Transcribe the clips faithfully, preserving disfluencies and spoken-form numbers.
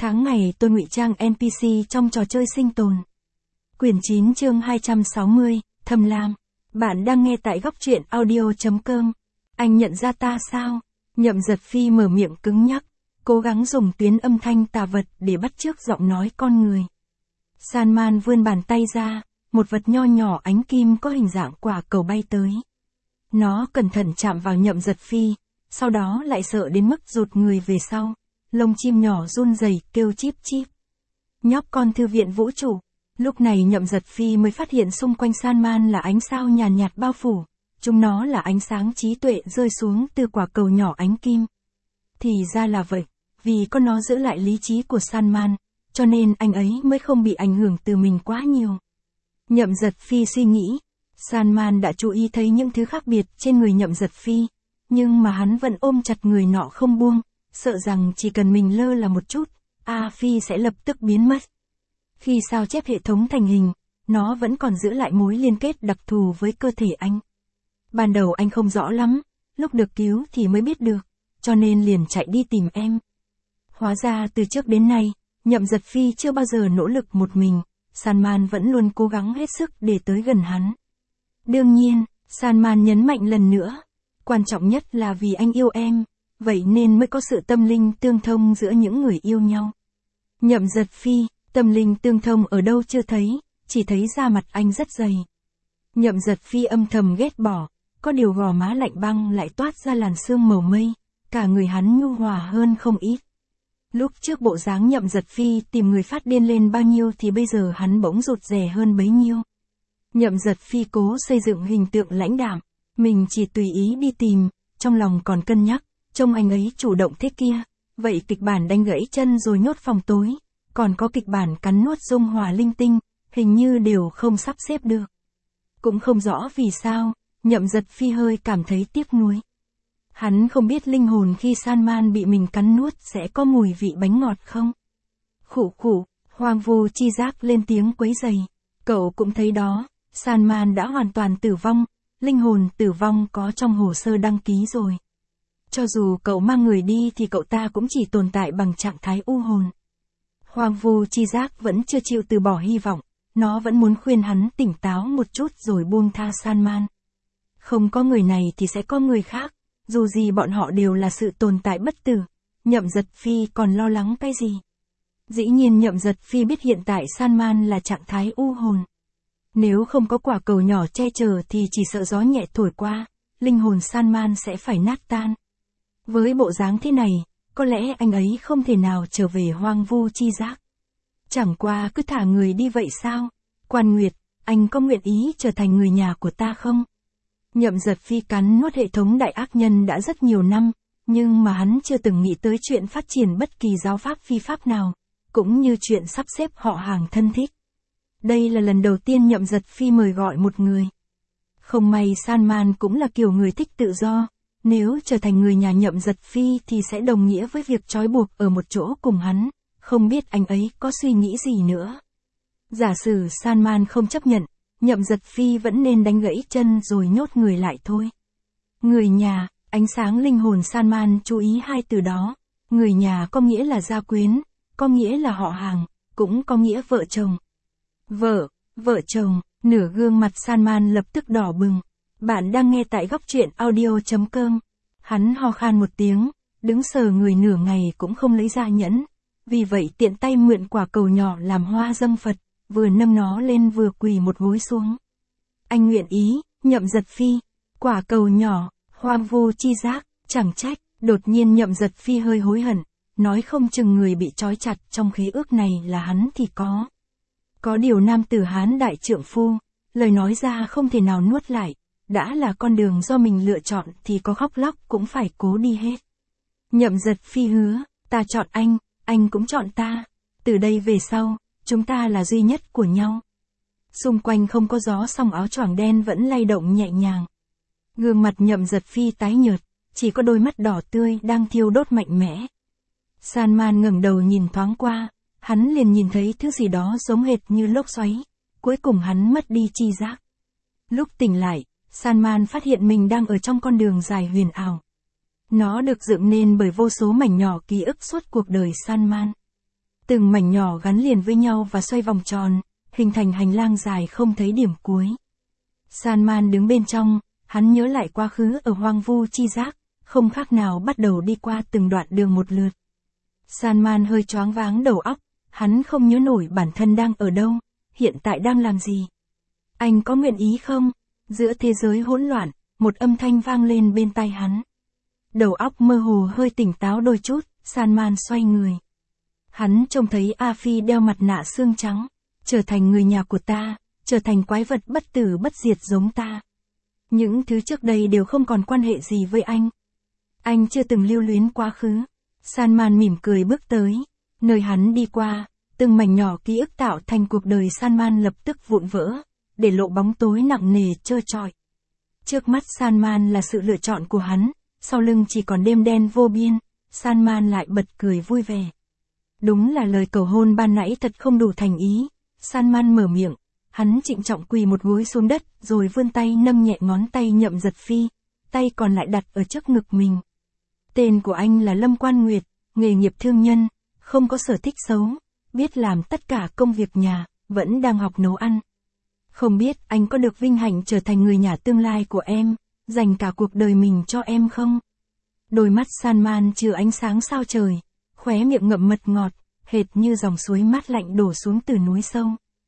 Tháng ngày tôi ngụy trang en pê xê trong trò chơi sinh tồn. Quyển chín chương hai trăm sáu mươi, Thầm Lam. Bạn đang nghe tại góc truyện audio chấm com. Anh nhận ra ta sao? Nhậm Giật Phi mở miệng cứng nhắc, cố gắng dùng tuyến âm thanh tà vật để bắt chước giọng nói con người. Salman vươn bàn tay ra, một vật nho nhỏ ánh kim có hình dạng quả cầu bay tới. Nó cẩn thận chạm vào Nhậm Giật Phi, sau đó lại sợ đến mức rụt người về sau. Lông chim nhỏ run rẩy kêu chíp chíp. Nhóc con thư viện vũ trụ. Lúc này Nhậm Giật Phi mới phát hiện xung quanh Salman là ánh sao nhàn nhạt bao phủ. Chúng nó là ánh sáng trí tuệ rơi xuống từ quả cầu nhỏ ánh kim. Thì ra là vậy, vì có nó giữ lại lý trí của Salman, cho nên anh ấy mới không bị ảnh hưởng từ mình quá nhiều. Nhậm Giật Phi suy nghĩ, Salman đã chú ý thấy những thứ khác biệt trên người Nhậm Giật Phi, nhưng mà hắn vẫn ôm chặt người nọ không buông, sợ rằng chỉ cần mình lơ là một chút, A Phi sẽ lập tức biến mất. Khi sao chép hệ thống thành hình, nó vẫn còn giữ lại mối liên kết đặc thù với cơ thể anh. Ban đầu anh không rõ lắm, lúc được cứu thì mới biết được, cho nên liền chạy đi tìm em. Hóa ra từ trước đến nay, Nhậm Giật Phi chưa bao giờ nỗ lực một mình, Salman vẫn luôn cố gắng hết sức để tới gần hắn. Đương nhiên, Salman nhấn mạnh lần nữa, quan trọng nhất là vì anh yêu em, vậy nên mới có sự tâm linh tương thông giữa những người yêu nhau. Nhậm Giật Phi, tâm linh tương thông ở đâu chưa thấy, chỉ thấy da mặt anh rất dày. Nhậm Giật Phi âm thầm ghét bỏ, có điều gò má lạnh băng lại toát ra làn sương màu mây, cả người hắn nhu hòa hơn không ít. Lúc trước bộ dáng Nhậm Giật Phi tìm người phát điên lên bao nhiêu thì bây giờ hắn bỗng rụt rè hơn bấy nhiêu. Nhậm Giật Phi cố xây dựng hình tượng lãnh đạm, mình chỉ tùy ý đi tìm, trong lòng còn cân nhắc, trông anh ấy chủ động thế kia, vậy kịch bản đánh gãy chân rồi nhốt phòng tối, còn có kịch bản cắn nuốt dung hòa linh tinh, hình như đều không sắp xếp được. Cũng không rõ vì sao, Nhậm Giật Phi hơi cảm thấy tiếc nuối. Hắn không biết linh hồn khi Salman bị mình cắn nuốt sẽ có mùi vị bánh ngọt không? Khụ khụ, Hoang Vu Chi Giác lên tiếng quấy rầy. Cậu cũng thấy đó, Salman đã hoàn toàn tử vong, linh hồn tử vong có trong hồ sơ đăng ký rồi. Cho dù cậu mang người đi thì cậu ta cũng chỉ tồn tại bằng trạng thái u hồn. Hoang Vu Chi Giác vẫn chưa chịu từ bỏ hy vọng, nó vẫn muốn khuyên hắn tỉnh táo một chút rồi buông tha Salman. Không có người này thì sẽ có người khác, dù gì bọn họ đều là sự tồn tại bất tử, Nhậm Giật Phi còn lo lắng cái gì? Dĩ nhiên Nhậm Giật Phi biết hiện tại Salman là trạng thái u hồn. Nếu không có quả cầu nhỏ che chở thì chỉ sợ gió nhẹ thổi qua, linh hồn Salman sẽ phải nát tan. Với bộ dáng thế này, có lẽ anh ấy không thể nào trở về Hoang Vu Chi Giác. Chẳng qua cứ thả người đi vậy sao? Quan Nguyệt, anh có nguyện ý trở thành người nhà của ta không? Nhậm Giật Phi cắn nuốt hệ thống đại ác nhân đã rất nhiều năm, nhưng mà hắn chưa từng nghĩ tới chuyện phát triển bất kỳ giáo pháp phi pháp nào, cũng như chuyện sắp xếp họ hàng thân thích. Đây là lần đầu tiên Nhậm Giật Phi mời gọi một người. Không may Salman cũng là kiểu người thích tự do, nếu trở thành người nhà Nhậm Giật Phi thì sẽ đồng nghĩa với việc trói buộc ở một chỗ cùng hắn, không biết anh ấy có suy nghĩ gì nữa. Giả sử Salman không chấp nhận, Nhậm Giật Phi vẫn nên đánh gãy chân rồi nhốt người lại thôi. Người nhà, ánh sáng linh hồn Salman chú ý hai từ đó, người nhà có nghĩa là gia quyến, có nghĩa là họ hàng, cũng có nghĩa vợ chồng. Vợ, vợ chồng, nửa gương mặt Salman lập tức đỏ bừng. Bạn đang nghe tại góc truyện audio chấm com. Hắn ho khan một tiếng, đứng sờ người nửa ngày cũng không lấy ra nhẫn. Vì vậy tiện tay mượn quả cầu nhỏ làm hoa dâng Phật, vừa nâng nó lên vừa quỳ một gối xuống. Anh nguyện ý, Nhậm Giật Phi. Quả cầu nhỏ, Hoang Vu Chi Giác, chẳng trách, đột nhiên Nhậm Giật Phi hơi hối hận, nói không chừng người bị trói chặt trong khế ước này là hắn thì có. Có điều nam tử Hán đại trượng phu, lời nói ra không thể nào nuốt lại. Đã là con đường do mình lựa chọn thì có khóc lóc cũng phải cố đi hết. Nhậm Giật Phi hứa, ta chọn anh, anh cũng chọn ta. Từ đây về sau, chúng ta là duy nhất của nhau. Xung quanh không có gió song áo choàng đen vẫn lay động nhẹ nhàng. Gương mặt Nhậm Giật Phi tái nhợt, chỉ có đôi mắt đỏ tươi đang thiêu đốt mạnh mẽ. Salman ngẩng đầu nhìn thoáng qua, hắn liền nhìn thấy thứ gì đó giống hệt như lốc xoáy. Cuối cùng hắn mất đi chi giác. Lúc tỉnh lại, Salman phát hiện mình đang ở trong con đường dài huyền ảo. Nó được dựng nên bởi vô số mảnh nhỏ ký ức suốt cuộc đời Salman. Từng mảnh nhỏ gắn liền với nhau và xoay vòng tròn, hình thành hành lang dài không thấy điểm cuối. Salman đứng bên trong, hắn nhớ lại quá khứ ở hoang vu chi giác, không khác nào bắt đầu đi qua từng đoạn đường một lượt. Salman hơi choáng váng đầu óc, hắn không nhớ nổi bản thân đang ở đâu, hiện tại đang làm gì. Anh có nguyện ý không? Giữa thế giới hỗn loạn, một âm thanh vang lên bên tai hắn. Đầu óc mơ hồ hơi tỉnh táo đôi chút, Salman xoay người. Hắn trông thấy A Phi đeo mặt nạ xương trắng, trở thành người nhà của ta, trở thành quái vật bất tử bất diệt giống ta. Những thứ trước đây đều không còn quan hệ gì với anh. Anh chưa từng lưu luyến quá khứ. Salman mỉm cười bước tới, nơi hắn đi qua, từng mảnh nhỏ ký ức tạo thành cuộc đời Salman lập tức vụn vỡ, để lộ bóng tối nặng nề trơ trọi. Trước mắt Salman là sự lựa chọn của hắn, sau lưng chỉ còn đêm đen vô biên, Salman lại bật cười vui vẻ. Đúng là lời cầu hôn ban nãy thật không đủ thành ý. Salman mở miệng, hắn trịnh trọng quỳ một gối xuống đất, rồi vươn tay nâng nhẹ ngón tay Nhậm Giật Phi, tay còn lại đặt ở trước ngực mình. Tên của anh là Lâm Quan Nguyệt, nghề nghiệp thương nhân, không có sở thích xấu, biết làm tất cả công việc nhà, vẫn đang học nấu ăn. Không biết anh có được vinh hạnh trở thành người nhà tương lai của em, dành cả cuộc đời mình cho em không? Đôi mắt Salman chứa ánh sáng sao trời, khóe miệng ngậm mật ngọt, hệt như dòng suối mát lạnh đổ xuống từ núi sâu.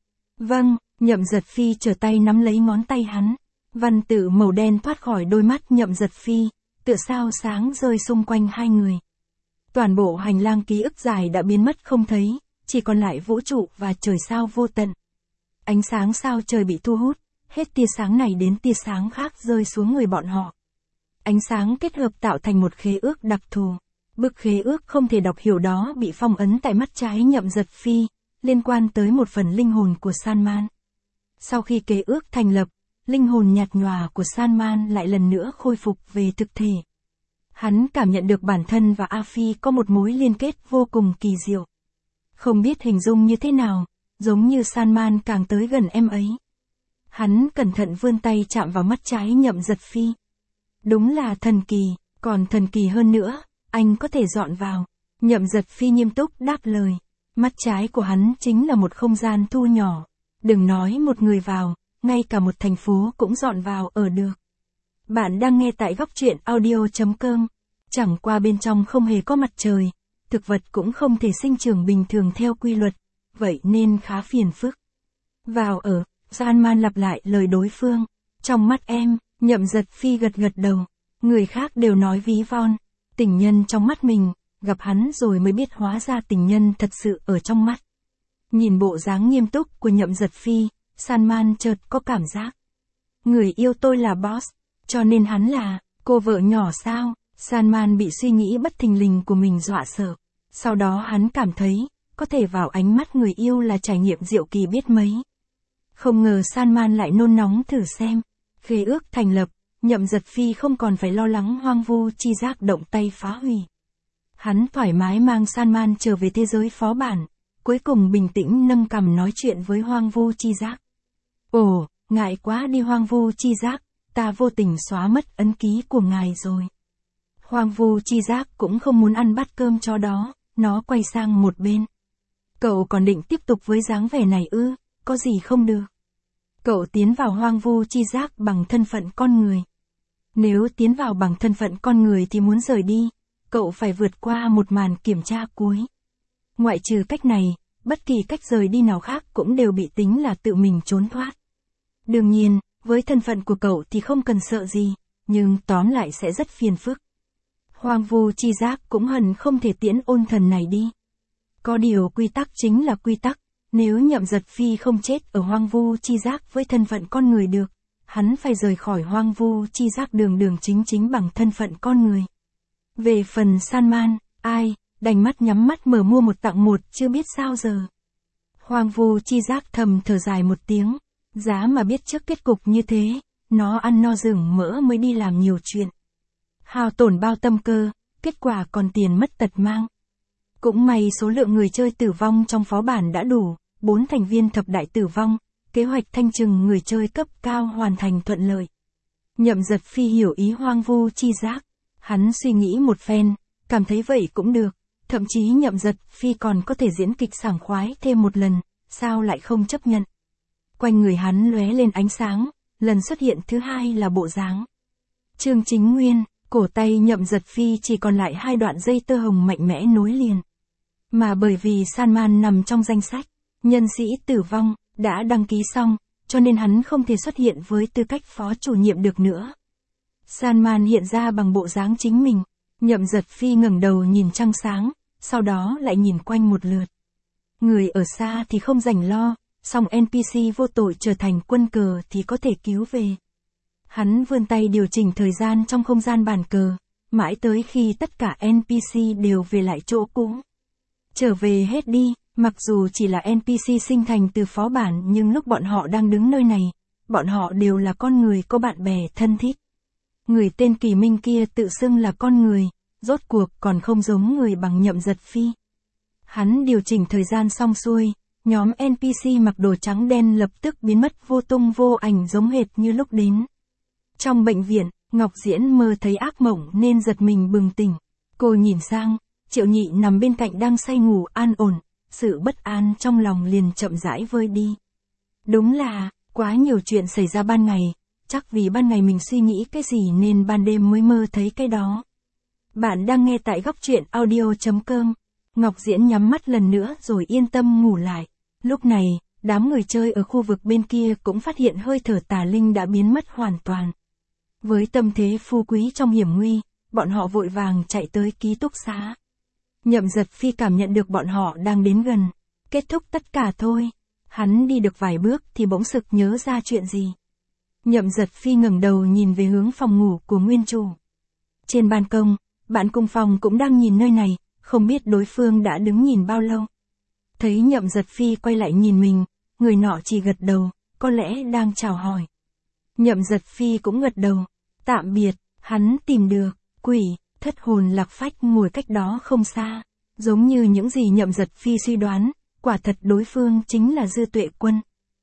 Vâng, Nhậm Giật Phi trở tay nắm lấy ngón tay hắn. Văn tự màu đen thoát khỏi đôi mắt Nhậm Giật Phi, tựa sao sáng rơi xung quanh hai người. Toàn bộ hành lang ký ức dài đã biến mất không thấy, chỉ còn lại vũ trụ và trời sao vô tận. Ánh sáng sao trời bị thu hút, hết tia sáng này đến tia sáng khác rơi xuống người bọn họ. Ánh sáng kết hợp tạo thành một khế ước đặc thù. Bức khế ước không thể đọc hiểu đó bị phong ấn tại mắt trái Nhậm Giật Phi, liên quan tới một phần linh hồn của Salman. Sau khi kế ước thành lập, linh hồn nhạt nhòa của Salman lại lần nữa khôi phục về thực thể. Hắn cảm nhận được bản thân và A Phi có một mối liên kết vô cùng kỳ diệu. Không biết hình dung như thế nào, giống như Salman càng tới gần em ấy. Hắn cẩn thận vươn tay chạm vào mắt trái Nhậm Giật Phi. Đúng là thần kỳ, còn thần kỳ hơn nữa, anh có thể dọn vào. Nhậm Giật Phi nghiêm túc đáp lời. Mắt trái của hắn chính là một không gian thu nhỏ. Đừng nói một người vào, ngay cả một thành phố cũng dọn vào ở được. Bạn đang nghe tại góc truyện audio chấm com. Chẳng qua bên trong không hề có mặt trời, thực vật cũng không thể sinh trưởng bình thường theo quy luật, vậy nên khá phiền phức. Vào ở, Salman lặp lại lời đối phương. Trong mắt em, Nhậm Giật Phi gật gật đầu. Người khác đều nói ví von. Tình nhân trong mắt mình, gặp hắn rồi mới biết hóa ra tình nhân thật sự ở trong mắt. Nhìn bộ dáng nghiêm túc của Nhậm Giật Phi, Salman chợt có cảm giác. Người yêu tôi là boss, cho nên hắn là cô vợ nhỏ sao? Salman bị suy nghĩ bất thình lình của mình dọa sợ. Sau đó hắn cảm thấy, có thể vào ánh mắt người yêu là trải nghiệm diệu kỳ biết mấy. Không ngờ Salman lại nôn nóng thử xem. Khế ước thành lập, Nhậm Giật Phi không còn phải lo lắng hoang vu chi giác động tay phá hủy. Hắn thoải mái mang Salman trở về thế giới phó bản, cuối cùng bình tĩnh nâng cằm nói chuyện với hoang vu chi giác. Ồ, ngại quá đi hoang vu chi giác, ta vô tình xóa mất ấn ký của ngài rồi. Hoang vu chi giác cũng không muốn ăn bát cơm cho đó, nó quay sang một bên. Cậu còn định tiếp tục với dáng vẻ này ư, có gì không được. Cậu tiến vào hoang vu chi giác bằng thân phận con người. Nếu tiến vào bằng thân phận con người thì muốn rời đi, cậu phải vượt qua một màn kiểm tra cuối. Ngoại trừ cách này, bất kỳ cách rời đi nào khác cũng đều bị tính là tự mình trốn thoát. Đương nhiên, với thân phận của cậu thì không cần sợ gì, nhưng tóm lại sẽ rất phiền phức. Hoang vu chi giác cũng hận không thể tiễn ôn thần này đi. Có điều quy tắc chính là quy tắc, nếu Nhậm Giật Phi không chết ở hoang vu chi giác với thân phận con người được, hắn phải rời khỏi hoang vu chi giác đường đường chính chính bằng thân phận con người. Về phần Salman, ai, đành mắt nhắm mắt mở mua một tặng một chưa biết sao giờ. Hoang vu chi giác thầm thở dài một tiếng, giá mà biết trước kết cục như thế, nó ăn no rừng mỡ mới đi làm nhiều chuyện. Hao tổn bao tâm cơ, kết quả còn tiền mất tật mang. Cũng may số lượng người chơi tử vong trong phó bản đã đủ, bốn thành viên thập đại tử vong, kế hoạch thanh trừng người chơi cấp cao hoàn thành thuận lợi. Nhậm Giật Phi hiểu ý hoang vu chi giác, hắn suy nghĩ một phen, cảm thấy vậy cũng được, Thậm chí Nhậm Giật Phi còn có thể diễn kịch sảng khoái thêm một lần, sao lại không chấp nhận. Quanh người hắn lóe lên ánh sáng, lần xuất hiện thứ hai là bộ dáng Trương Chính Nguyên, cổ tay Nhậm Giật Phi chỉ còn lại hai đoạn dây tơ hồng mạnh mẽ nối liền. Mà bởi vì Salman nằm trong danh sách nhân sĩ tử vong, đã đăng ký xong, cho nên hắn không thể xuất hiện với tư cách phó chủ nhiệm được nữa. Salman hiện ra bằng bộ dáng chính mình, Nhậm Giật Phi ngẩng đầu nhìn trăng sáng, sau đó lại nhìn quanh một lượt. Người ở xa thì không rảnh lo, song en pê xê vô tội trở thành quân cờ thì có thể cứu về. Hắn vươn tay điều chỉnh thời gian trong không gian bàn cờ, mãi tới khi tất cả en pê xê đều về lại chỗ cũ. Trở về hết đi, mặc dù chỉ là en pê xê sinh thành từ phó bản nhưng lúc bọn họ đang đứng nơi này, bọn họ đều là con người có bạn bè thân thiết. Người tên Kỳ Minh kia tự xưng là con người, rốt cuộc còn không giống người bằng Nhậm Giật Phi. Hắn điều chỉnh thời gian xong xuôi, nhóm en pê xê mặc đồ trắng đen lập tức biến mất vô tung vô ảnh giống hệt như lúc đến. Trong bệnh viện, Ngọc Diễn mơ thấy ác mộng nên giật mình bừng tỉnh. Cô nhìn sang, Triệu Nhị nằm bên cạnh đang say ngủ an ổn, sự bất an trong lòng liền chậm rãi vơi đi. Đúng là, quá nhiều chuyện xảy ra ban ngày, chắc vì ban ngày mình suy nghĩ cái gì nên ban đêm mới mơ thấy cái đó. Bạn đang nghe tại góc truyện audio chấm com. Ngọc Diễn nhắm mắt lần nữa rồi yên tâm ngủ lại. Lúc này, đám người chơi ở khu vực bên kia cũng phát hiện hơi thở tà linh đã biến mất hoàn toàn. Với tâm thế phú quý trong hiểm nguy, bọn họ vội vàng chạy tới ký túc xá. Nhậm Giật Phi cảm nhận được bọn họ đang đến gần. Kết thúc tất cả thôi. Hắn đi được vài bước thì bỗng sực nhớ ra chuyện gì. Nhậm Giật Phi ngẩng đầu nhìn về hướng phòng ngủ của nguyên chủ. Trên ban công, bạn cùng phòng cũng đang nhìn nơi này, không biết đối phương đã đứng nhìn bao lâu. Thấy Nhậm Giật Phi quay lại nhìn mình, người nọ chỉ gật đầu, có lẽ đang chào hỏi. Nhậm Giật Phi cũng gật đầu. Tạm biệt, hắn tìm được, quỷ, thất hồn lạc phách ngồi cách đó không xa. Giống như những gì Nhậm Giật Phi suy đoán, quả thật đối phương chính là Dư Tuệ Quân.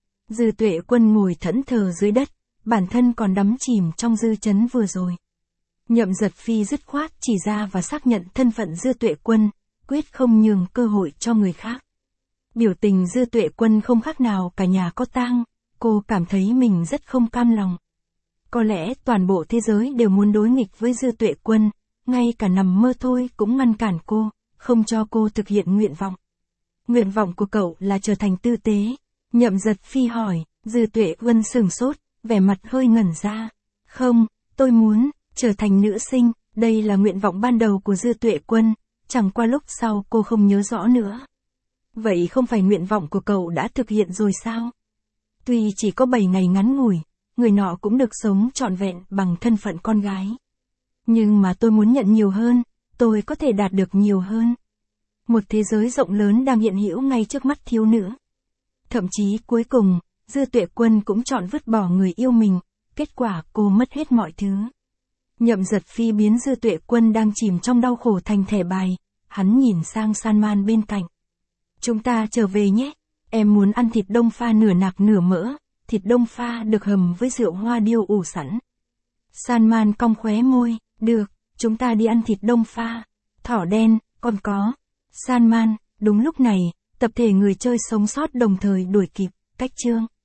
Dư Tuệ Quân ngồi thẫn thờ dưới đất, bản thân còn đắm chìm trong dư chấn vừa rồi. Nhậm Giật Phi dứt khoát chỉ ra và xác nhận thân phận Dư Tuệ Quân, quyết không nhường cơ hội cho người khác. Biểu tình Dư Tuệ Quân không khác nào cả nhà có tang, cô cảm thấy mình rất không cam lòng. Có lẽ toàn bộ thế giới đều muốn đối nghịch với Dư Tuệ Quân, ngay cả nằm mơ thôi cũng ngăn cản cô, không cho cô thực hiện nguyện vọng. Nguyện vọng của cậu là trở thành tư tế. Nhậm Giật Phi hỏi, Dư Tuệ Quân sửng sốt, vẻ mặt hơi ngẩn ra. Không, tôi muốn trở thành nữ sinh, đây là nguyện vọng ban đầu của Dư Tuệ Quân, chẳng qua lúc sau cô không nhớ rõ nữa. Vậy không phải nguyện vọng của cậu đã thực hiện rồi sao? Tuy chỉ có bảy ngày ngắn ngủi, người nọ cũng được sống trọn vẹn bằng thân phận con gái. Nhưng mà tôi muốn nhận nhiều hơn, tôi có thể đạt được nhiều hơn. Một thế giới rộng lớn đang hiện hữu ngay trước mắt thiếu nữ. Thậm chí cuối cùng, Dư Tuệ Quân cũng chọn vứt bỏ người yêu mình, kết quả cô mất hết mọi thứ. Nhậm Giật Phi biến Dư Tuệ Quân đang chìm trong đau khổ thành thẻ bài, hắn nhìn sang Salman bên cạnh. Chúng ta trở về nhé, em muốn ăn thịt đông pha nửa nạc nửa mỡ, thịt đông pha được hầm với rượu hoa điêu ủ sẵn. Salman cong khóe môi, được, chúng ta đi ăn thịt đông pha. Thỏ đen, còn có. Salman, đúng lúc này, tập thể người chơi sống sót đồng thời đuổi kịp, cách chương.